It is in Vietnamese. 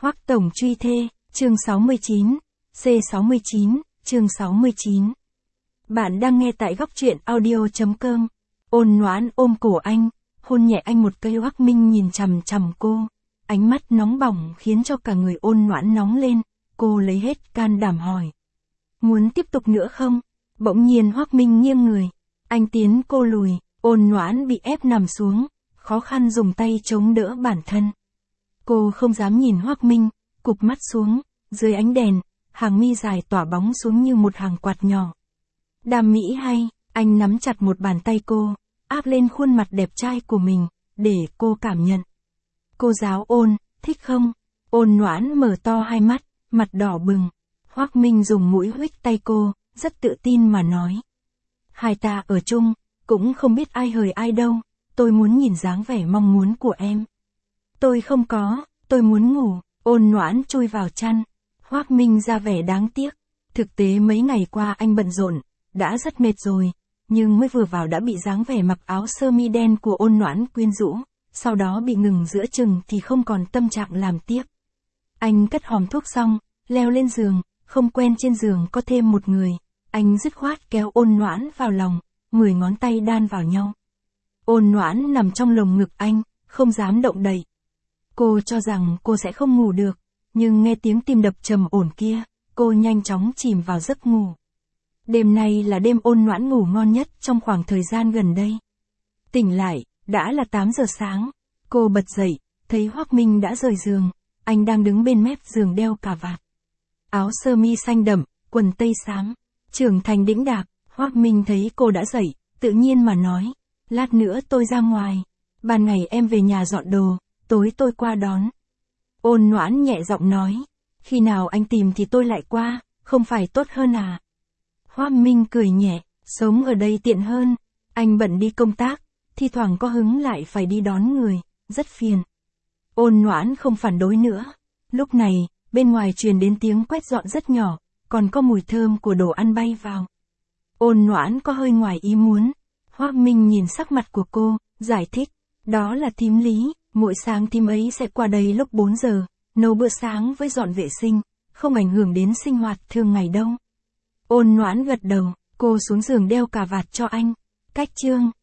Hoắc Tổng truy thê, chương 69, C69, chương 69. Bạn đang nghe tại góc truyện audio.com. Ôn Noãn ôm cổ anh, hôn nhẹ anh một cây. Hoắc Minh nhìn chằm chằm cô, ánh mắt nóng bỏng khiến cho cả người Ôn Noãn nóng lên, cô lấy hết can đảm hỏi. Muốn tiếp tục nữa không? Bỗng nhiên Hoắc Minh nghiêng người, anh tiến cô lùi, Ôn Noãn bị ép nằm xuống, khó khăn dùng tay chống đỡ bản thân. Cô không dám nhìn Hoắc Minh, cụp mắt xuống, dưới ánh đèn, hàng mi dài tỏa bóng xuống như một hàng quạt nhỏ. Đam mỹ hay, anh nắm chặt một bàn tay cô, áp lên khuôn mặt đẹp trai của mình, để cô cảm nhận. Cô giáo Ôn, thích không? Ôn Noãn mở to hai mắt, mặt đỏ bừng. Hoắc Minh dùng mũi huých tay cô, rất tự tin mà nói. Hai ta ở chung, cũng không biết ai hời ai đâu, tôi muốn nhìn dáng vẻ mong muốn của em. Tôi không có, tôi muốn ngủ. Ôn Noãn chui vào chăn. Hoắc Minh ra vẻ đáng tiếc. Thực tế mấy ngày qua anh bận rộn, đã rất mệt rồi, nhưng mới vừa vào đã bị dáng vẻ mặc áo sơ mi đen của Ôn Noãn quyến rũ, sau đó bị ngừng giữa chừng thì không còn tâm trạng làm tiếp. Anh cất hòm thuốc xong, leo lên giường, không quen trên giường có thêm một người, anh dứt khoát kéo Ôn Noãn vào lòng, 10 ngón tay đan vào nhau. Ôn Noãn nằm trong lồng ngực anh, không dám động đậy. Cô cho rằng cô sẽ không ngủ được, nhưng nghe tiếng tim đập trầm ổn kia, cô nhanh chóng chìm vào giấc ngủ. Đêm nay là đêm Ôn Noãn ngủ ngon nhất trong khoảng thời gian gần đây. Tỉnh lại, đã là 8 giờ sáng, cô bật dậy, thấy Hoắc Minh đã rời giường, anh đang đứng bên mép giường đeo cà vạt. Áo sơ mi xanh đậm, quần tây xám, trưởng thành đĩnh đạc. Hoắc Minh thấy cô đã dậy, tự nhiên mà nói, lát nữa tôi ra ngoài, ban ngày em về nhà dọn đồ, tối tôi qua đón. Ôn Noãn nhẹ giọng nói, khi nào anh tìm thì tôi lại qua, không phải tốt hơn à? Hoắc Minh cười nhẹ, sống ở đây tiện hơn, anh bận đi công tác, thi thoảng có hứng lại phải đi đón người, rất phiền. Ôn Noãn không phản đối nữa. Lúc này, bên ngoài truyền đến tiếng quét dọn rất nhỏ, còn có mùi thơm của đồ ăn bay vào. Ôn Noãn có hơi ngoài ý muốn. Hoắc Minh nhìn sắc mặt của cô, giải thích, đó là thím Lý, mỗi sáng thím ấy sẽ qua đây lúc 4 giờ, nấu bữa sáng với dọn vệ sinh, không ảnh hưởng đến sinh hoạt thường ngày đâu. Ôn Noãn gật đầu, cô xuống giường đeo cà vạt cho anh. Cách chương